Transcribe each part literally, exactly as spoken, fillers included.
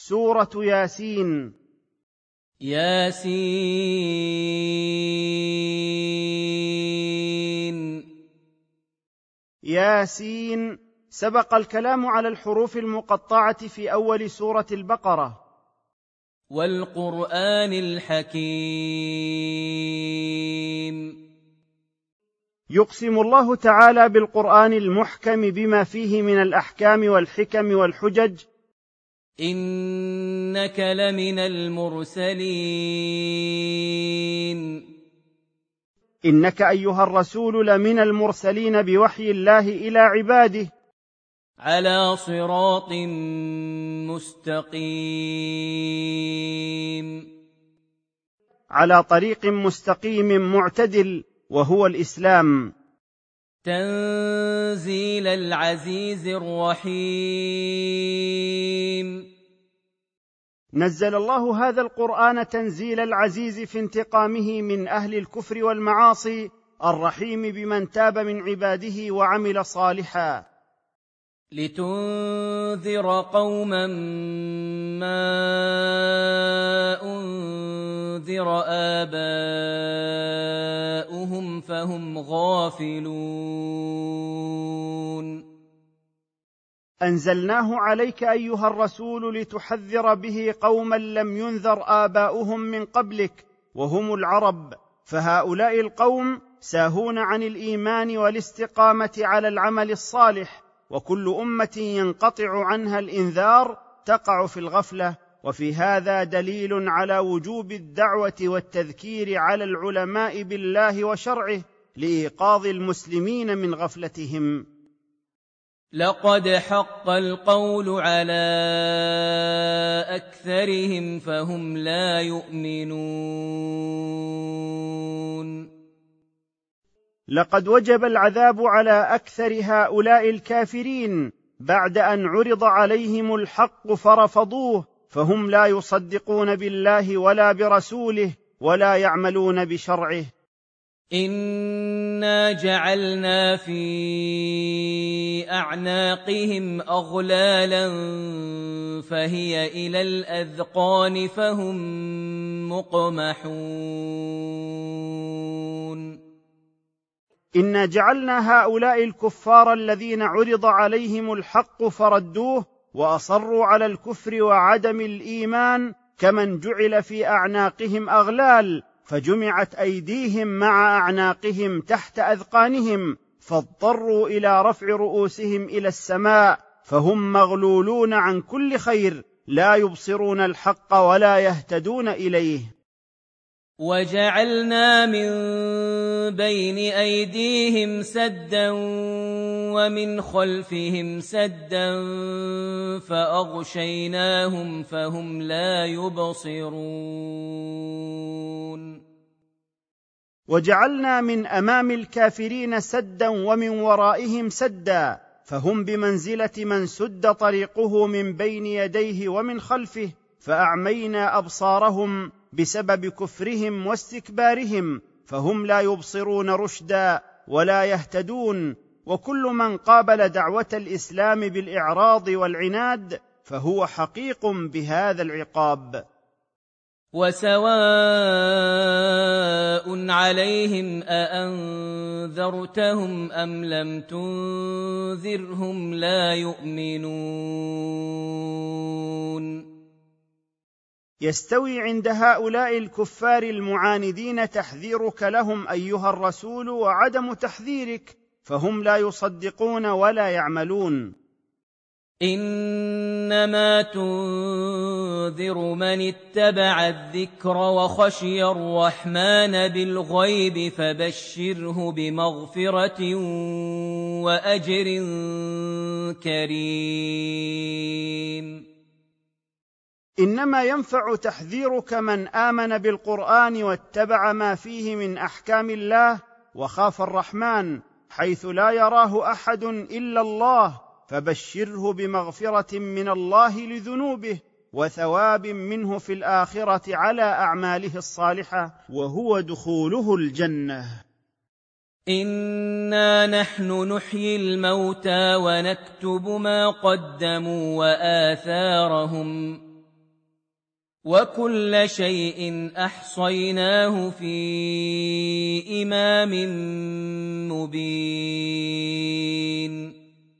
سورة ياسين. ياسين ياسين سبق الكلام على الحروف المقطعة في أول سورة البقرة. والقرآن الحكيم. يقسم الله تعالى بالقرآن المحكم بما فيه من الأحكام والحكم والحجج. إنك لمن المرسلين. إنك أيها الرسول لمن المرسلين بوحي الله إلى عباده على صراط مستقيم. على طريق مستقيم معتدل وهو الإسلام. تنزيل العزيز الرحيم. نزل الله هذا القرآن تنزيل العزيز في انتقامه من أهل الكفر والمعاصي، الرحيم بمن تاب من عباده وعمل صالحا. لتنذر قوما ما أنذر آباؤهم فهم غافلون. أنزلناه عليك أيها الرسول لتحذر به قوما لم ينذر آباؤهم من قبلك وهم العرب، فهؤلاء القوم ساهون عن الإيمان والاستقامة على العمل الصالح، وكل أمة ينقطع عنها الإنذار تقع في الغفلة. وفي هذا دليل على وجوب الدعوة والتذكير على العلماء بالله وشرعه لإيقاظ المسلمين من غفلتهم. لقد حق القول على أكثرهم فهم لا يؤمنون. لقد وجب العذاب على أكثر هؤلاء الكافرين بعد أن عرض عليهم الحق فرفضوه، فهم لا يصدقون بالله ولا برسوله ولا يعملون بشرعه. إنا جعلنا في أعناقهم أغلالا فهي إلى الأذقان فهم مقمحون. إنا جعلنا هؤلاء الكفار الذين عرض عليهم الحق فردوه وأصروا على الكفر وعدم الإيمان كمن جعل في أعناقهم أغلال، فجمعت أيديهم مع أعناقهم تحت أذقانهم فاضطروا إلى رفع رؤوسهم إلى السماء، فهم مغلولون عن كل خير لا يبصرون الحق ولا يهتدون إليه. وجعلنا من بين أيديهم سدا ومن خلفهم سدا فأغشيناهم فهم لا يبصرون. وجعلنا من أمام الكافرين سدا ومن ورائهم سدا، فهم بمنزلة من سد طريقه من بين يديه ومن خلفه، فأعمينا أبصارهم بسبب كفرهم واستكبارهم، فهم لا يبصرون رشدا ولا يهتدون. وكل من قابل دعوة الإسلام بالإعراض والعناد فهو حقيق بهذا العقاب. وسواء عليهم أأنذرتهم أم لم تنذرهم لا يؤمنون. يستوي عند هؤلاء الكفار المعاندين تحذيرك لهم أيها الرسول وعدم تحذيرك، فهم لا يصدقون ولا يعملون. إنما تنذر من اتبع الذكر وخشي الرحمن بالغيب فبشره بمغفرة وأجر كريم. إنما ينفع تحذيرك من آمن بالقرآن واتبع ما فيه من أحكام الله وخاف الرحمن حيث لا يراه أحد إلا الله، فبشره بمغفرة من الله لذنوبه وثواب منه في الآخرة على أعماله الصالحة وهو دخوله الجنة. إنا نحن نحيي الموتى ونكتب ما قدموا وآثارهم وكل شيء أحصيناه في إمام مبين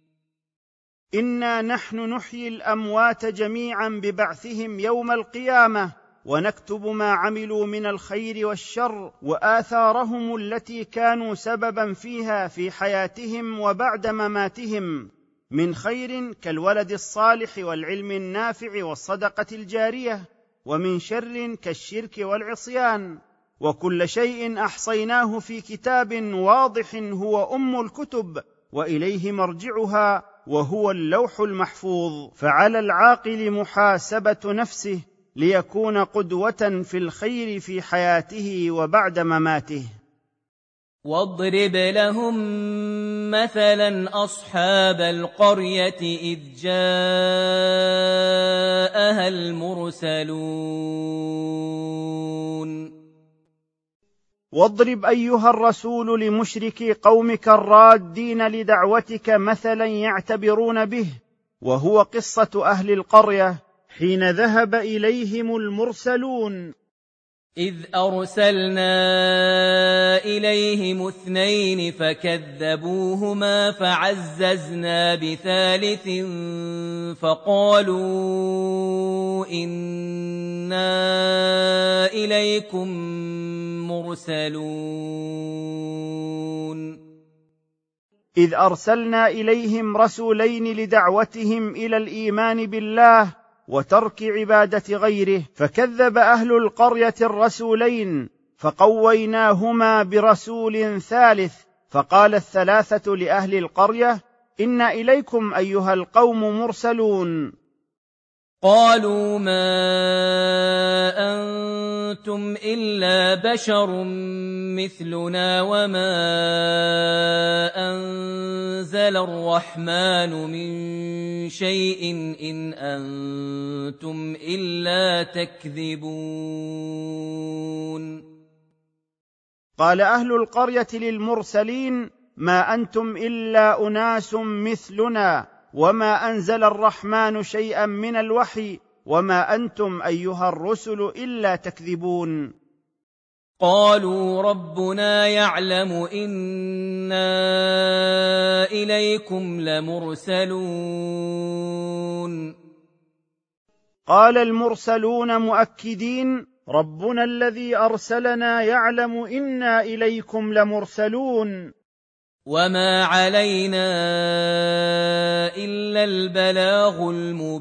إنا نحن نحيي الأموات جميعا ببعثهم يوم القيامة ونكتب ما عملوا من الخير والشر وآثارهم التي كانوا سببا فيها في حياتهم وبعد مماتهم، من خير كالولد الصالح والعلم النافع والصدقة الجارية، ومن شر كالشرك والعصيان. وكل شيء أحصيناه في كتاب واضح هو أم الكتب وإليه مرجعها وهو اللوح المحفوظ. فعلى العاقل محاسبة نفسه ليكون قدوة في الخير في حياته وبعد مماته. واضرب لهم مثلا أصحاب القرية إذ جاءها المرسلون واضرب أيها الرسول لمشركي قومك الرادين لدعوتك مثلا يعتبرون به، وهو قصة أهل القرية حين ذهب إليهم المرسلون. إذ أرسلنا إليهم اثنين فكذبوهما فعززنا بثالث فقالوا إنا إليكم مرسلون. إذ أرسلنا إليهم رسولين لدعوتهم إلى الإيمان بالله وترك عبادة غيره، فكذب أهل القرية الرسولين فقويناهما برسول ثالث، فقال الثلاثة لأهل القرية: إنا إليكم أيها القوم مرسلون. قالوا ما أنتم إلا بشر مثلنا وما أنزل الرحمن من شيء إن أنتم إلا تكذبون. قال أهل القرية للمرسلين: ما أنتم إلا أناس مثلنا وما أنزل الرحمن شيئا من الوحي وما أنتم أيها الرسل إلا تكذبون. قالوا ربنا يعلم إنا إليكم لمرسلون. قال المرسلون مؤكدين: ربنا الذي أرسلنا يعلم إنا إليكم لمرسلون، وما علينا إلا البلاغ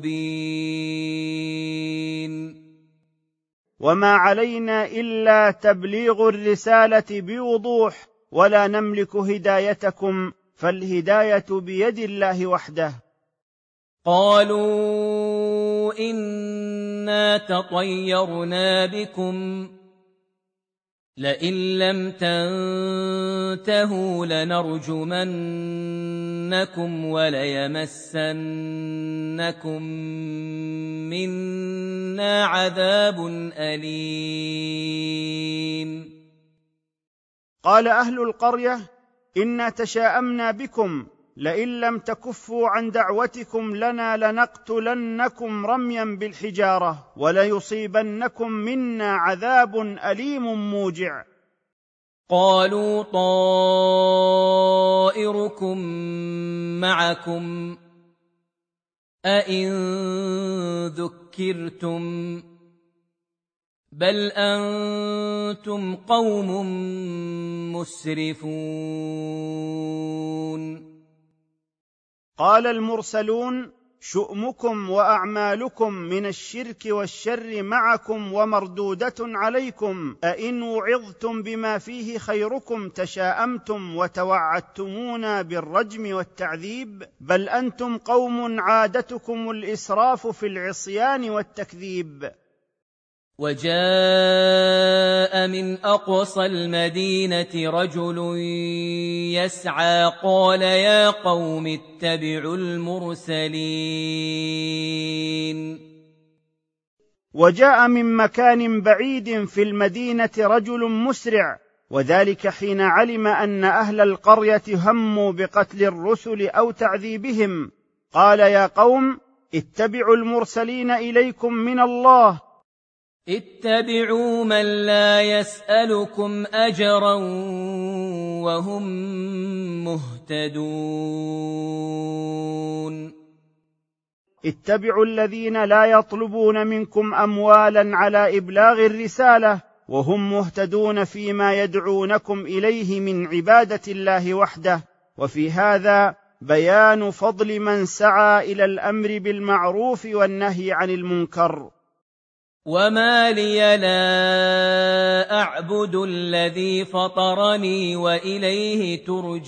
المبين. وما علينا إلا تبليغ الرسالة بوضوح، ولا نملك هدايتكم، فالهداية بيد الله وحده. قالوا إنا تطيرنا بكم لئن لم تنتهوا لنرجمنكم وليمسنكم منا عذاب أليم. قال أهل القرية: إنا تشاءمنا بكم، لئن لم تكفوا عن دعوتكم لنا لنقتلنكم رميا بالحجارة وليصيبنكم منا عذاب أليم موجع. قالوا طائركم معكم أئن ذكرتم بل أنتم قوم مسرفون. قال المرسلون: شؤمكم وأعمالكم من الشرك والشر معكم ومردودة عليكم، أئن وعظتم بما فيه خيركم تشاءمتم وتوعدتمونا بالرجم والتعذيب، بل أنتم قوم عادتكم الإسراف في العصيان والتكذيب. وجاء من أقصى المدينة رجل يسعى قال يا قوم اتبعوا المرسلين. وجاء من مكان بعيد في المدينة رجل مسرع، وذلك حين علم أن أهل القرية هموا بقتل الرسل أو تعذيبهم، قال يا قوم اتبعوا المرسلين إليكم من الله. اتبعوا من لا يسألكم أجرا وهم مهتدون. اتبعوا الذين لا يطلبون منكم أموالا على إبلاغ الرسالة وهم مهتدون فيما يدعونكم إليه من عبادة الله وحده. وفي هذا بيان فضل من سعى إلى الأمر بالمعروف والنهي عن المنكر. وما لي لا أعبد الذي فطرني وإليه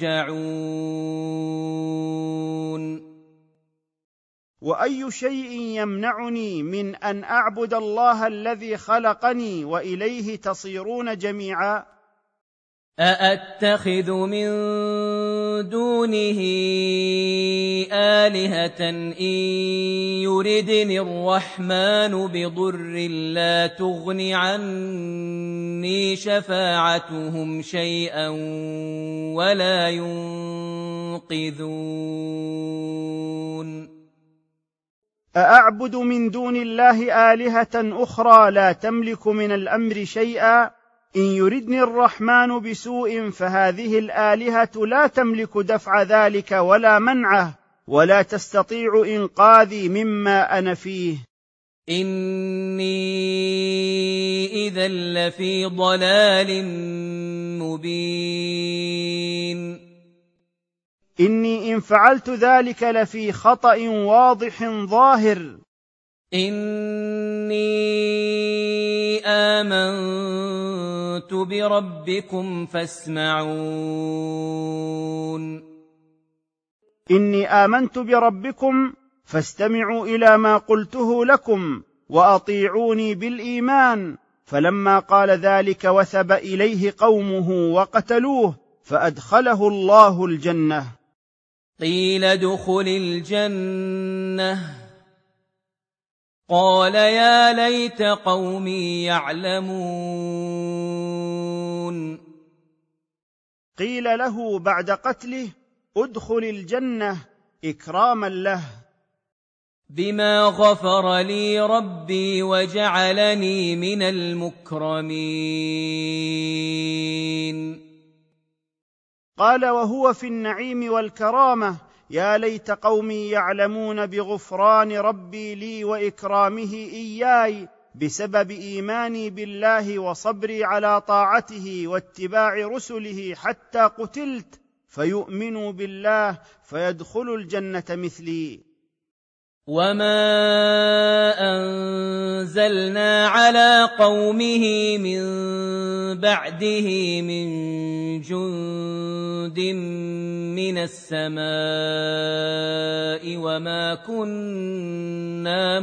ترجعون. وأي شيء يمنعني من أن أعبد الله الذي خلقني وإليه تصيرون جميعا؟ أأتخذ من دونه آلهة إن يردني الرحمن بضر لا تغن عني شفاعتهم شيئا ولا ينقذون. أأعبد من دون الله آلهة أخرى لا تملك من الأمر شيئا؟ إن يردني الرحمن بسوء فهذه الآلهة لا تملك دفع ذلك ولا منعه ولا تستطيع إنقاذي مما أنا فيه. إني إذا لفي ضلال مبين. إني إن فعلت ذلك لفي خطأ واضح ظاهر. إني آمنت بربكم فاسمعون. إني آمنت بربكم فاستمعوا إلى ما قلته لكم وأطيعوني بالإيمان. فلما قال ذلك وثب إليه قومه وقتلوه فأدخله الله الجنة. قيل ادخل الجنة قال يا ليت قومي يعلمون. قيل له بعد قتله ادخل الجنة إكراما له. بما غفر لي ربي وجعلني من المكرمين. قال وهو في النعيم والكرامة يا ليت قومي يعلمون بغفران ربي لي وإكرامه إياي بسبب إيماني بالله وصبري على طاعته واتباع رسله حتى قتلت فيؤمنوا بالله فيدخلوا الجنة مثلي. وما أنزلنا على قومه من بعده من جند من السماء وما كنا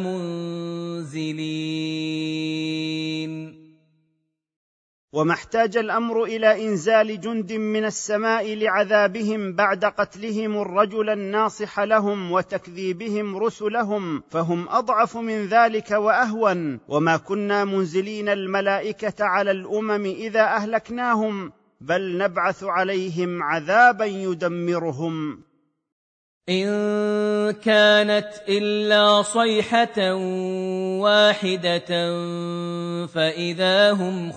منزلين. وما احتاج الأمر إلى إنزال جند من السماء لعذابهم بعد قتلهم الرجل الناصح لهم وتكذيبهم رسلهم، فهم أضعف من ذلك وأهون. وما كنا منزلين الملائكة على الأمم إذا أهلكناهم، بل نبعث عليهم عذابا يدمرهم. إن كانت إلا صيحة واحدة فإذا هم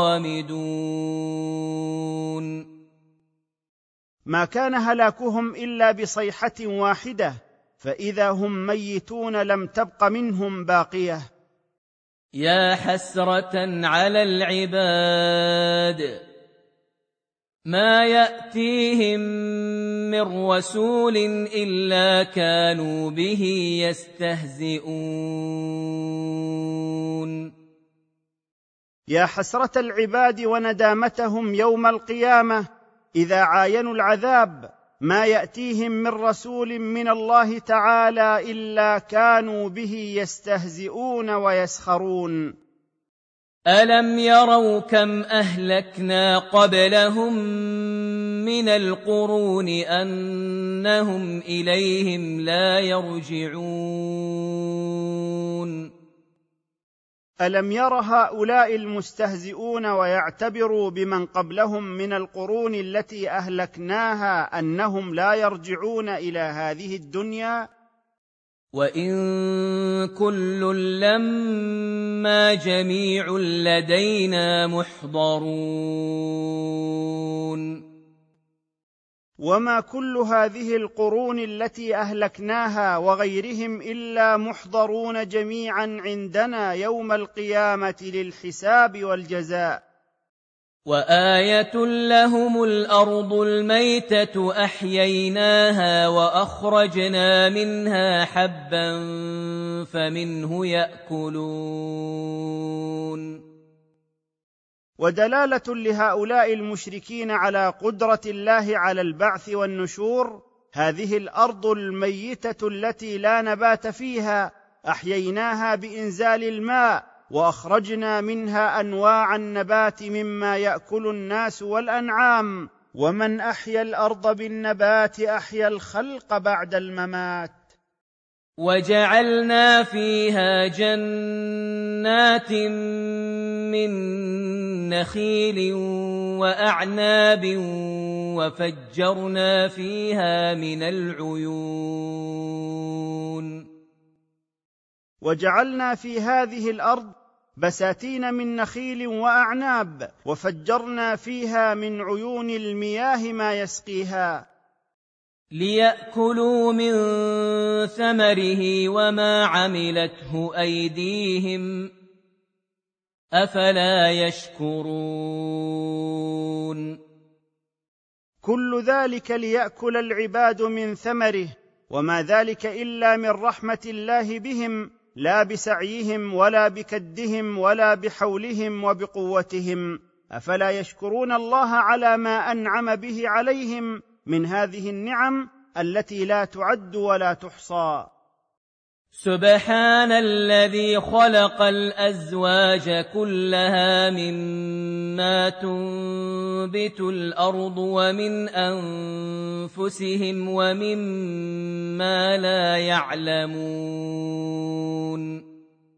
خامدون. ما كان هلاكهم إلا بصيحة واحدة فإذا هم ميتون لم تبق منهم باقية. يا حسرة على العباد ما يأتيهم من رسول إلا كانوا به يستهزئون. يا حسرة العباد وندامتهم يوم القيامة إذا عاينوا العذاب، ما يأتيهم من رسول من الله تعالى إلا كانوا به يستهزئون ويسخرون. ألم يروا كم أهلكنا قبلهم من القرون أنهم إليهم لا يرجعون. ألم ير هؤلاء المستهزئون ويعتبروا بمن قبلهم من القرون التي أهلكناها أنهم لا يرجعون إلى هذه الدنيا؟ وَإِن كُلٌّ لَّمَّا جَمِيعٌ لَّدَيْنَا مُحْضَرُونَ وما كل هذه القرون التي أهلكناها وغيرهم إلا محضرون جميعا عندنا يوم القيامة للحساب والجزاء. وآية لهم الأرض الميتة أحييناها وأخرجنا منها حبا فمنه يأكلون. ودلالة لهؤلاء المشركين على قدرة الله على البعث والنشور هذه الأرض الميتة التي لا نبات فيها أحييناها بإنزال الماء وأخرجنا منها أنواع النبات مما يأكل الناس والأنعام. ومن أحيا الأرض بالنبات أحيا الخلق بعد الممات. وجعلنا فيها جنات من نخيل وأعناب وفجرنا فيها من العيون. وجعلنا في هذه الأرض بساتين من نخيل وأعناب وفجرنا فيها من عيون المياه ما يسقيها. ليأكلوا من ثمره وما عملته أيديهم أفلا يشكرون. كل ذلك ليأكل العباد من ثمره، وما ذلك إلا من رحمة الله بهم، لا بسعيهم ولا بكدهم ولا بحولهم وبقوتهم. أفلا يشكرون الله على ما أنعم به عليهم من هذه النعم التي لا تعد ولا تحصى. سبحان الذي خلق الأزواج كلها مما تنبت الأرض ومن أنفسهم ومما لا يعلمون.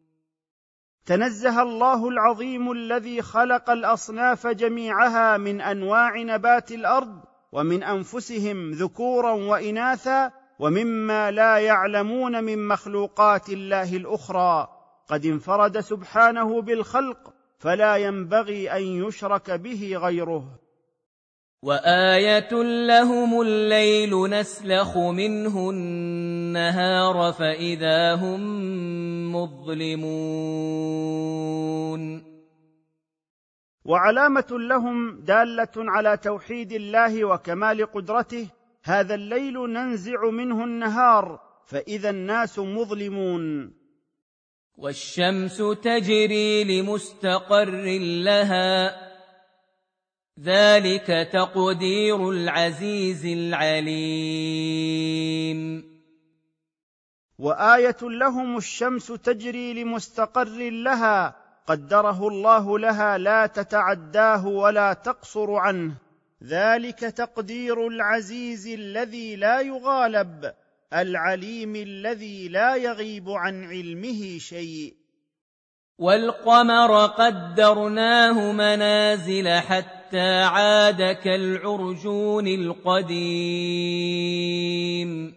تنزه الله العظيم الذي خلق الأصناف جميعها من أنواع نبات الأرض ومن أنفسهم ذكورا وإناثا ومما لا يعلمون من مخلوقات الله الأخرى. قد انفرد سبحانه بالخلق فلا ينبغي أن يشرك به غيره. وآية لهم الليل نسلخ منه النهار فإذا هم مظلمون. وعلامة لهم دالة على توحيد الله وكمال قدرته هذا الليل ننزع منه النهار فإذا الناس مظلمون. والشمس تجري لمستقر لها ذلك تقدير العزيز العليم. وآية لهم الشمس تجري لمستقر لها قدره الله لها لا تتعداه ولا تقصر عنه. ذلك تقدير العزيز الذي لا يغالب العليم الذي لا يغيب عن علمه شيء. والقمر قدرناه منازل حتى عاد كالعرجون القديم.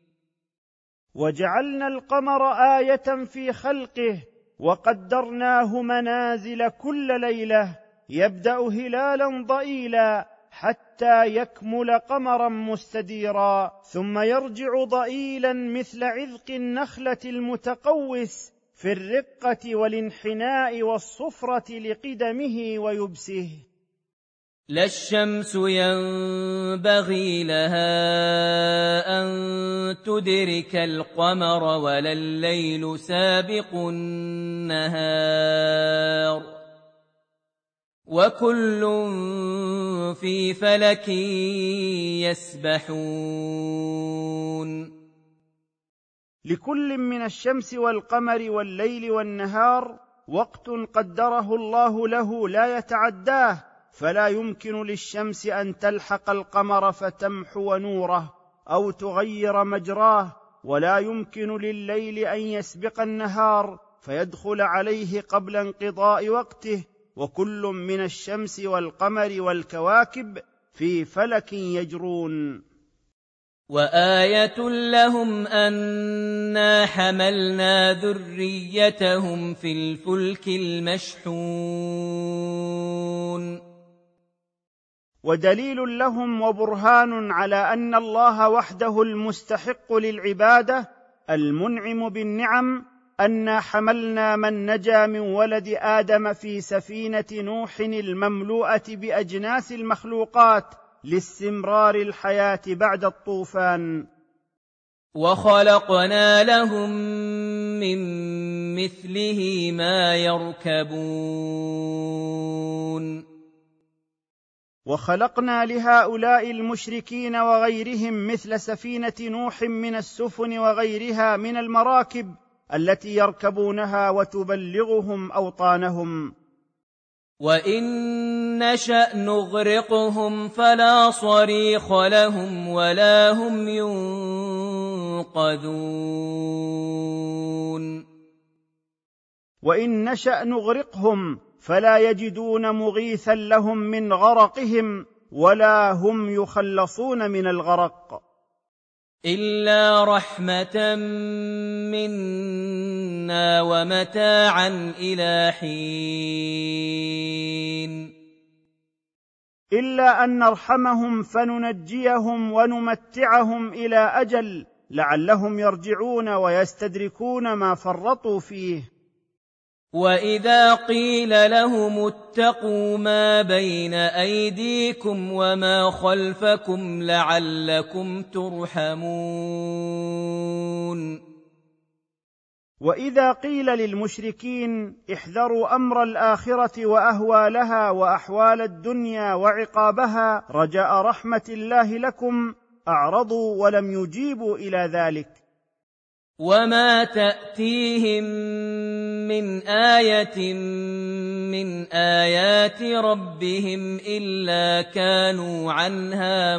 وجعلنا القمر آية في خلقه وقدرناه منازل كل ليلة يبدأ هلالا ضئيلا حتى يكمل قمرا مستديرا ثم يرجع ضئيلا مثل عذق النخلة المتقوس في الرقة والانحناء والصفرة لقدمه ويبسه. لا الشمس ينبغي لها أن تدرك القمر ولا الليل سابق النهار وكل في فلك يسبحون. لكل من الشمس والقمر والليل والنهار وقت قدره الله له لا يتعداه، فلا يمكن للشمس أن تلحق القمر فتمحو نوره أو تغير مجراه، ولا يمكن لليل أن يسبق النهار فيدخل عليه قبل انقضاء وقته. وكل من الشمس والقمر والكواكب في فلك يجرون. وآية لهم أنا حملنا ذريتهم في الفلك المشحون ودليل لهم وبرهان على أن الله وحده المستحق للعبادة المنعم بالنعم أنا حملنا من نجا من ولد آدم في سفينة نوح المملوءة بأجناس المخلوقات لاستمرار الحياة بعد الطوفان. وخلقنا لهم من مثله ما يركبون وخلقنا لهؤلاء المشركين وغيرهم مثل سفينة نوح من السفن وغيرها من المراكب التي يركبونها وتبلغهم أوطانهم. وإن نشأ نغرقهم فلا صريخ لهم ولا هم ينقذون. وإن نشأ نغرقهم فلا يجدون مغيثا لهم من غرقهم ولا هم يخلصون من الغرق. إلا رحمة منا ومتاعا إلى حين. إلا أن نرحمهم فننجيهم ونمتعهم إلى أجل لعلهم يرجعون ويستدركون ما فرطوا فيه. وإذا قيل لهم اتقوا ما بين أيديكم وما خلفكم لعلكم ترحمون. وإذا قيل للمشركين احذروا أمر الآخرة وأهوالها وأحوال الدنيا وعقابها رجاء رحمة الله لكم أعرضوا ولم يجيبوا إلى ذلك. وما تأتيهم من آية من آيات ربهم إلا كانوا عنها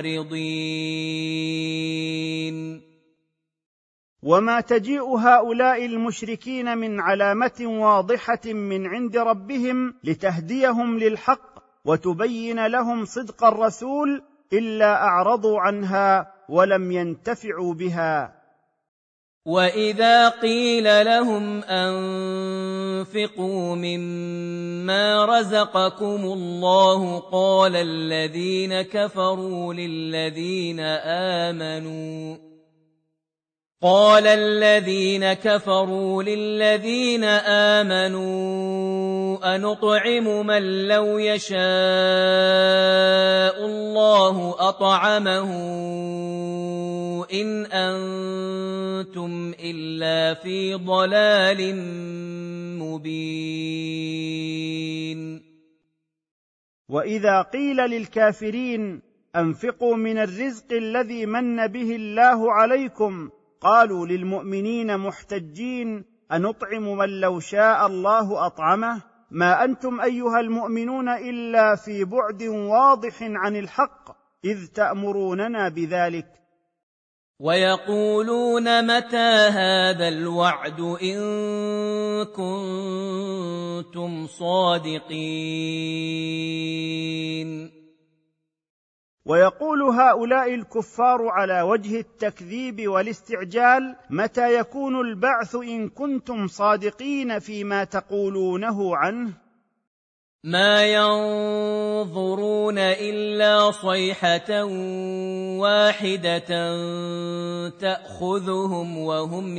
معرضين. وما تجيء هؤلاء المشركين من علامة واضحة من عند ربهم لتهديهم للحق وتبين لهم صدق الرسول إلا أعرضوا عنها ولم ينتفعوا بها. وإذا قيل لهم أنفقوا مما رزقكم الله قال الذين كفروا للذين آمنوا قال الذين كفروا للذين آمنوا أنطعم من لو يشاء الله أطعمه إن أنتم إلا في ضلال مبين. وإذا قيل للكافرين أنفقوا من الرزق الذي من به الله عليكم قالوا للمؤمنين محتجين أنطعم من لو شاء الله أطعمه ما أنتم أيها المؤمنون إلا في بعد واضح عن الحق إذ تأمروننا بذلك. ويقولون متى هذا الوعد إن كنتم صادقين. ويقول هؤلاء الكفار على وجه التكذيب والاستعجال متى يكون البعث إن كنتم صادقين فيما تقولونه عنه. ما ينظرون إلا صيحة واحدة تأخذهم وهم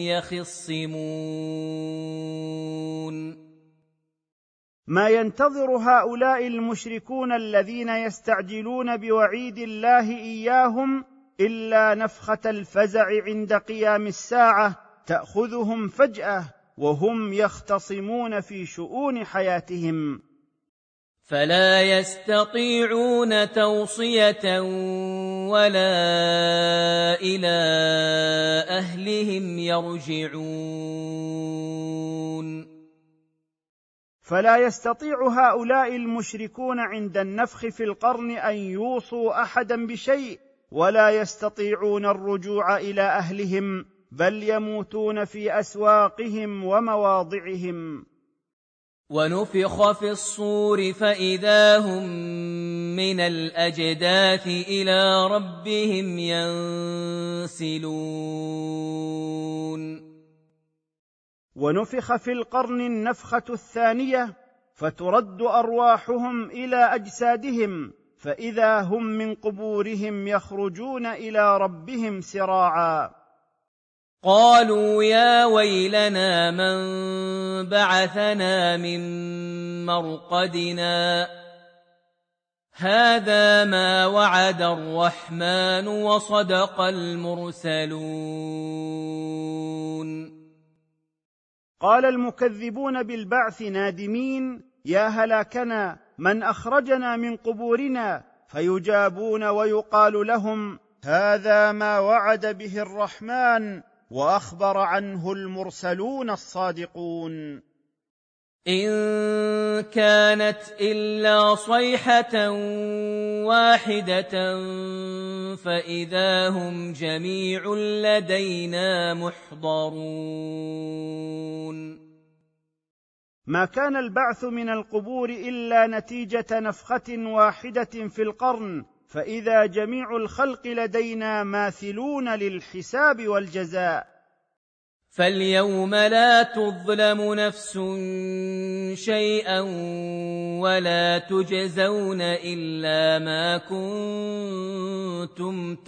يخصمون. ما ينتظر هؤلاء المشركون الذين يستعجلون بوعيد الله إياهم إلا نفخة الفزع عند قيام الساعة تأخذهم فجأة وهم يختصمون في شؤون حياتهم. فلا يستطيعون توصية ولا إلى أهلهم يرجعون. فلا يستطيع هؤلاء المشركون عند النفخ في القرن أن يوصوا أحدا بشيء ولا يستطيعون الرجوع إلى أهلهم بل يموتون في أسواقهم ومواضعهم. ونفخ في الصور فإذا هم من الأجداث إلى ربهم ينسلون ونفخ في القرن النفخة الثانية فترد أرواحهم إلى أجسادهم فإذا هم من قبورهم يخرجون إلى ربهم سراعا. قالوا يا ويلنا من بعثنا من مرقدنا هذا ما وعد الرحمن وصدق المرسلون. قال المكذبون بالبعث نادمين يا هلاكنا من أخرجنا من قبورنا، فيجابون ويقال لهم هذا ما وعد به الرحمن وأخبر عنه المرسلون الصادقون. إن كانت إلا صيحة واحدة فإذا هم جميع لدينا محضرون. ما كان البعث من القبور إلا نتيجة نفخة واحدة في القرن، فإذا جميع الخلق لدينا ماثلون للحساب والجزاء. فاليوم لا تظلم نفس شيئا ولا تجزون إلا ما كنتم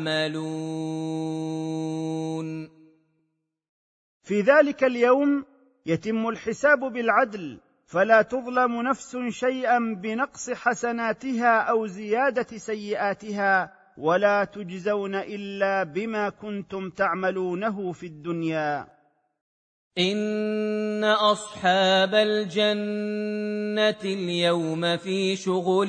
تعملون. في ذلك اليوم يتم الحساب بالعدل، فلا تظلم نفس شيئا بنقص حسناتها أو زيادة سيئاتها، ولا تجزون إلا بما كنتم تعملونه في الدنيا. إن أصحاب الجنة اليوم في شغل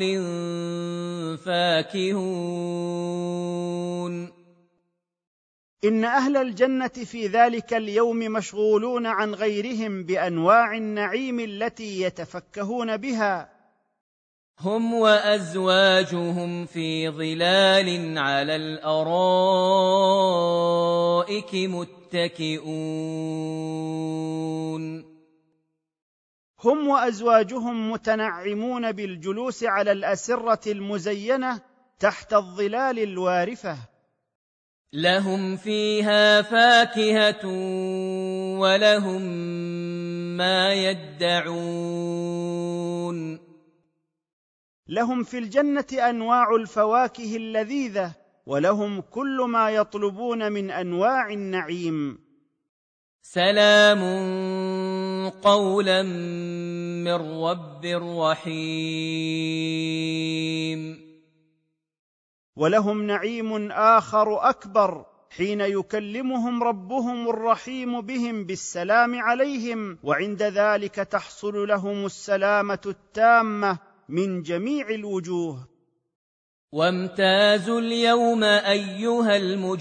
فاكهون. إن أهل الجنة في ذلك اليوم مشغولون عن غيرهم بأنواع النعيم التي يتفكهون بها. هم وأزواجهم في ظلال على الأرائك متكئون. هم وأزواجهم متنعمون بالجلوس على الأسرة المزينة تحت الظلال الوارفة. لهم فيها فاكهة ولهم ما يدعون. لهم في الجنة أنواع الفواكه اللذيذة، ولهم كل ما يطلبون من أنواع النعيم. سلام قولا من رب رحيم. ولهم نعيم آخر أكبر حين يكلمهم ربهم الرحيم بهم بالسلام عليهم، وعند ذلك تحصل لهم السلامة التامة من جميع الوجوه. وامتازوا اليوم أيها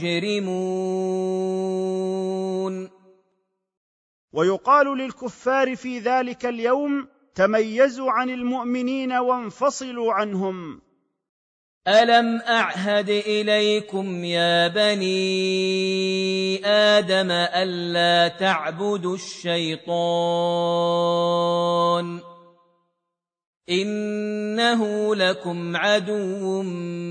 المجرمون. ويقال للكفار في ذلك اليوم تميزوا عن المؤمنين وانفصلوا عنهم. ألم أعهد إليكم يا بني آدم ألا تعبدوا الشيطان إنه لكم عدو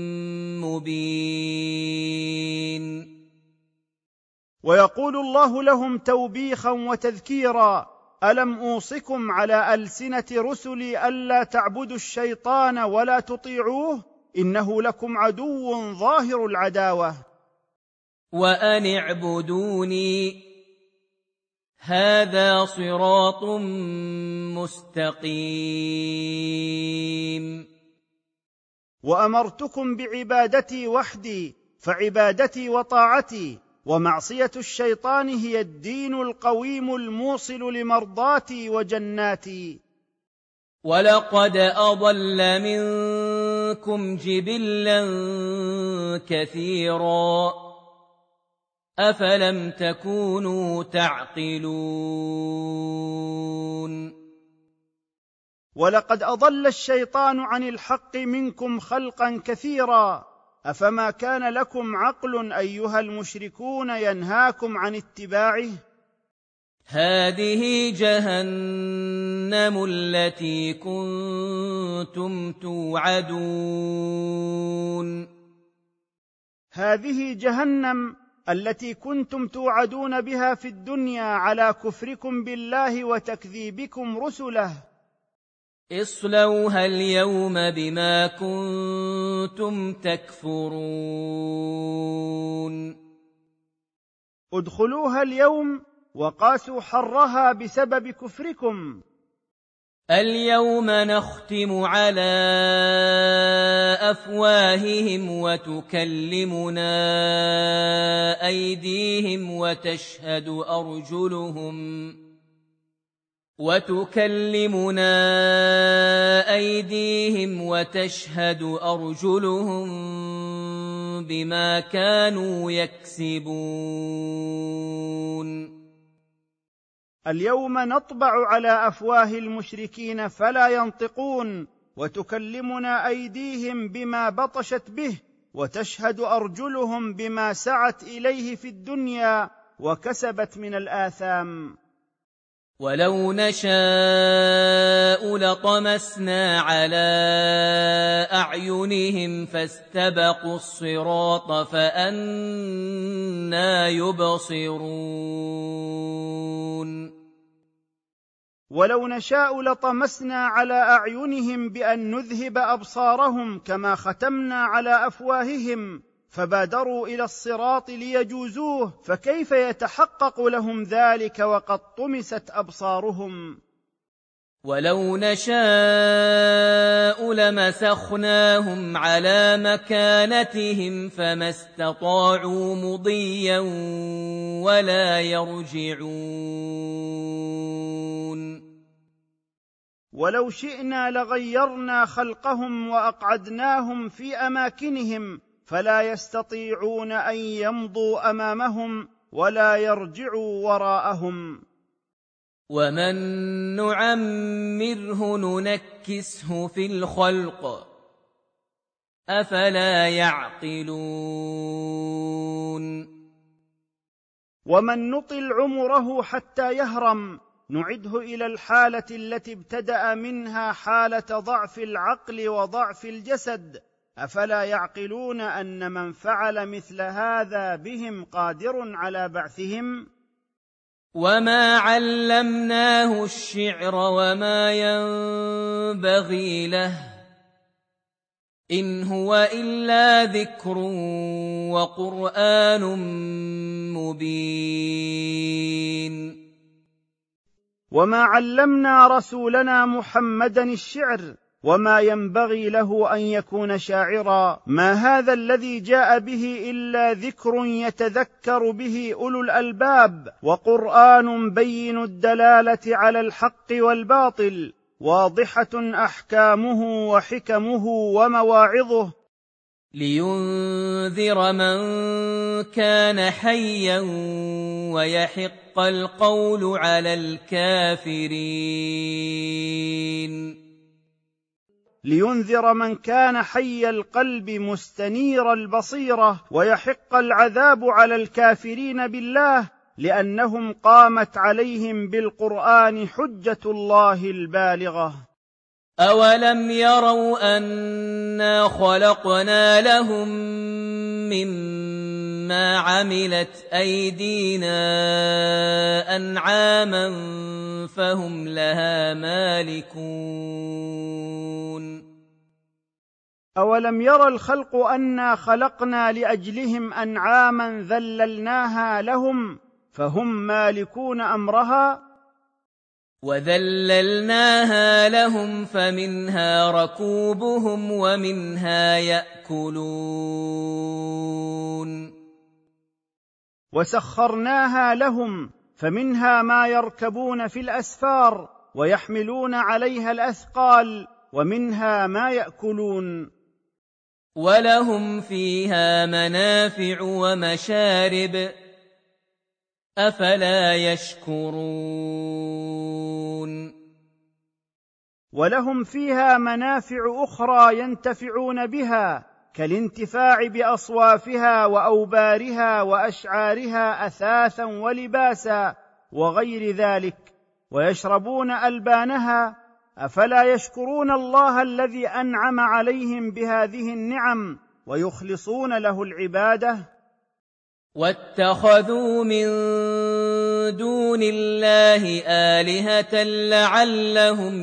مبين. ويقول الله لهم توبيخا وتذكيرا ألم أوصكم على ألسنة رسلي ألا تعبدوا الشيطان ولا تطيعوه إنه لكم عدو ظاهر العداوة. وأن اعبدوني هذا صراط مستقيم. وأمرتكم بعبادتي وحدي، فعبادتي وطاعتي ومعصية الشيطان هي الدين القويم الموصل لمرضاتي وجناتي. ولقد أضل منكم جبلا كثيرا أفلم تكونوا تعقلون. ولقد أضل الشيطان عن الحق منكم خلقا كثيرا أفما كان لكم عقل أيها المشركون ينهاكم عن اتباعه. هذه جهنم التي كنتم توعدون هذه جهنم التي كنتم توعدون بها في الدنيا على كفركم بالله وتكذيبكم رسله. اصلوها اليوم بما كنتم تكفرون. ادخلوها اليوم وقاسوا حرها بسبب كفركم. اليوم نختم على أفواههم وتكلمنا أيديهم وتشهد أرجلهم وتكلمنا أيديهم وتشهد أرجلهم بما كانوا يكسبون. اليوم نطبع على أفواه المشركين فلا ينطقون، وتكلمنا أيديهم بما بطشت به، وتشهد أرجلهم بما سعت إليه في الدنيا وكسبت من الآثام. ولو نشاء لطمسنا على أعينهم فاستبقوا الصراط فأنى يبصرون. ولو نشاء لطمسنا على أعينهم بأن نذهب أبصارهم كما ختمنا على أفواههم، فبادروا إلى الصراط ليجوزوه، فكيف يتحقق لهم ذلك وقد طمست أبصارهم؟ ولو نشاء لمسخناهم على مكانتهم فما استطاعوا مضيا ولا يرجعون. ولو شئنا لغيرنا خلقهم وأقعدناهم في أماكنهم فلا يستطيعون أن يمضوا أمامهم ولا يرجعوا وراءهم. ومن نعمره ننكسه في الخلق أفلا يعقلون. ومن نطل عمره حتى يهرم نعده إلى الحالة التي ابتدأ منها، حالة ضعف العقل وضعف الجسد، أفلا يعقلون أن من فعل مثل هذا بهم قادر على بعثهم؟ وما علمناه الشعر وما ينبغي له إن هو إلا ذكر وقرآن مبين. وما علمنا رسولنا محمدا الشعر وما ينبغي له أن يكون شاعرا، ما هذا الذي جاء به إلا ذكر يتذكر به أولو الألباب، وقرآن بين الدلالة على الحق والباطل، واضحة أحكامه وحكمه ومواعظه، لينذر من كان حيا ويحق القول على الكافرين. لينذر من كان حي القلب مستنير البصيرة ويحق العذاب على الكافرين بالله، لأنهم قامت عليهم بالقرآن حجة الله البالغة. أولم يروا أنا خلقنا لهم مما عملت أيدينا أنعاما فهم لها مالكون. أولم يرى الخلق أنا خلقنا لأجلهم أنعاما ذللناها لهم فهم مالكون أمرها. وذللناها لهم فمنها ركوبهم ومنها يأكلون. وسخرناها لهم فمنها ما يركبون في الأسفار ويحملون عليها الأثقال، ومنها ما يأكلون. ولهم فيها منافع ومشارب أفلا يشكرون. ولهم فيها منافع أخرى ينتفعون بها، كالانتفاع بأصوافها وأوبارها وأشعارها أثاثا ولباسا، وغير ذلك، ويشربون ألبانها، أفلا يشكرون الله الذي أنعم عليهم بهذه النعم ويخلصون له العبادة؟ واتخذوا من دون الله آلهة لعلهم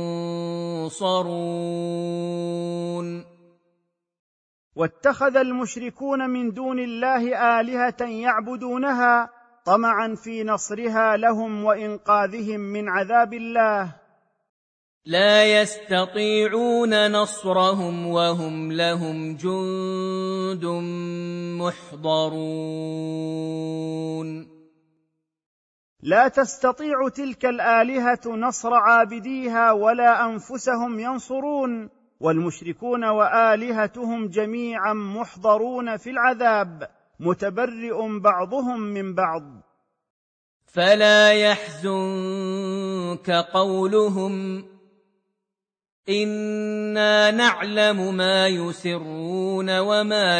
ينصرون. واتخذ المشركون من دون الله آلهة يعبدونها طمعا في نصرها لهم وإنقاذهم من عذاب الله، لا يستطيعون نصرهم وهم لهم جند محضرون. لا تستطيع تلك الآلهة نصر عابديها ولا أنفسهم ينصرون، والمشركون وآلهتهم جميعا محضرون في العذاب، متبرئ بعضهم من بعض. فلا يحزنك قولهم إنا نعلم ما يسرون وما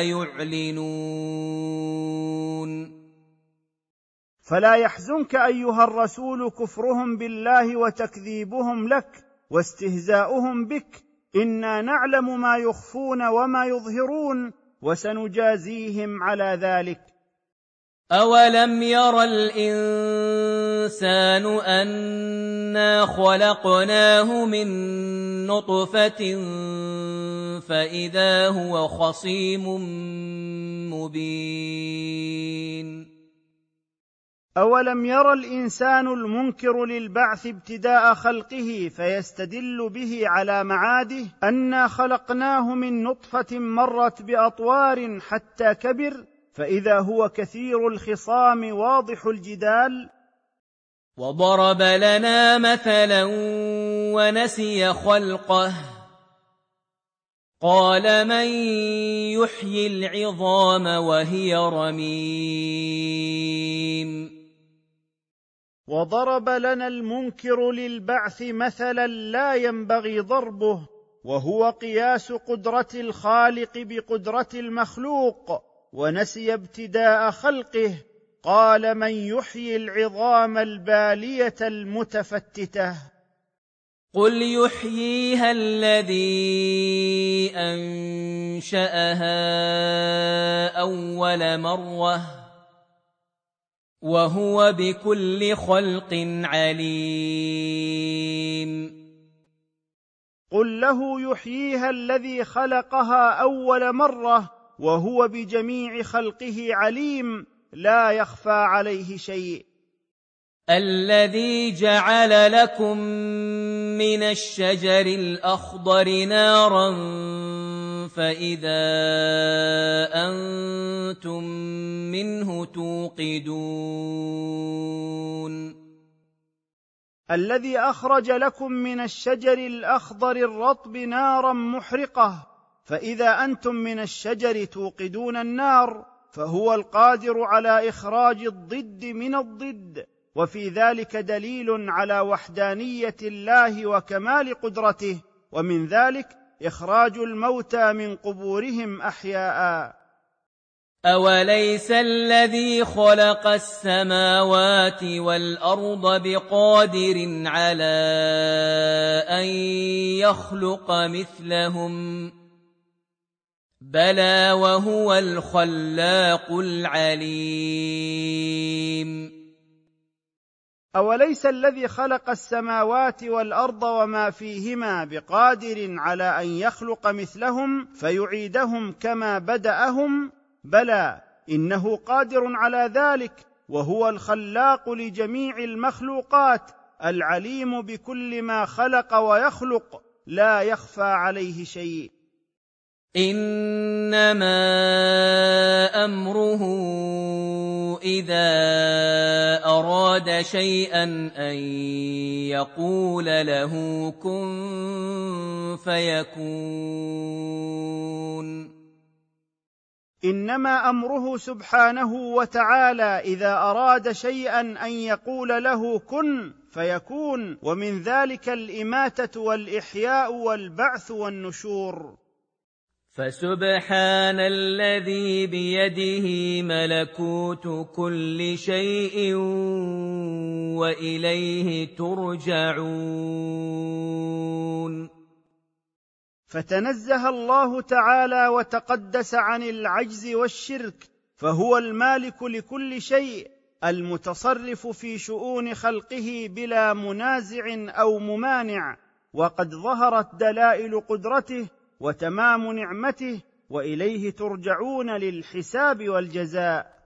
يعلنون. فلا يحزنك أيها الرسول كفرهم بالله وتكذيبهم لك واستهزاؤهم بك، إنا نعلم ما يخفون وما يظهرون وسنجازيهم على ذلك. أولم ير الإنسان أنا خلقناه من نطفة فإذا هو خصيم مبين. أولم ير الإنسان المنكر للبعث ابتداء خلقه فيستدل به على معاده أنا خلقناه من نطفة مرت بأطوار حتى كبر فإذا هو كثير الخصام واضح الجدال. وضرب لنا مثلا ونسي خلقه قال من يحيي العظام وهي رميم. وضرب لنا المنكر للبعث مثلا لا ينبغي ضربه، وهو قياس قدرة الخالق بقدرة المخلوق، ونسي ابتداء خلقه قال من يحيي العظام البالية المتفتتة. قل يحييها الذي أنشأها أول مرة وهو بكل خلق عليم. قل له يحييها الذي خلقها أول مرة وهو بجميع خلقه عليم، لا يخفى عليه شيء. الذي جعل لكم من الشجر الأخضر نارا فإذا أنتم منه توقدون. الذي أخرج لكم من الشجر الأخضر الرطب نارا محرقة فإذا أنتم من الشجر توقدون النار، فهو القادر على إخراج الضد من الضد، وفي ذلك دليل على وحدانية الله وكمال قدرته، ومن ذلك إخراج الموتى من قبورهم أحياء. أوليس الذي خلق السماوات والأرض بقادر على أن يخلق مثلهم بلى وهو الخلاق العليم. أوليس الذي خلق السماوات والأرض وما فيهما بقادر على أن يخلق مثلهم فيعيدهم كما بدأهم؟ بلى، إنه قادر على ذلك، وهو الخلاق لجميع المخلوقات العليم بكل ما خلق ويخلق، لا يخفى عليه شيء. إنما أمره إذا أراد شيئا أن يقول له كن فيكون. إنما أمره سبحانه وتعالى إذا أراد شيئا أن يقول له كن فيكون، ومن ذلك الإماتة والإحياء والبعث والنشور. فسبحان الذي بيده ملكوت كل شيء وإليه ترجعون. فتنزه الله تعالى وتقدس عن العجز والشرك، فهو المالك لكل شيء، المتصرف في شؤون خلقه بلا منازع أو ممانع، وقد ظهرت دلائل قدرته وتمام نعمته، وإليه ترجعون للحساب والجزاء.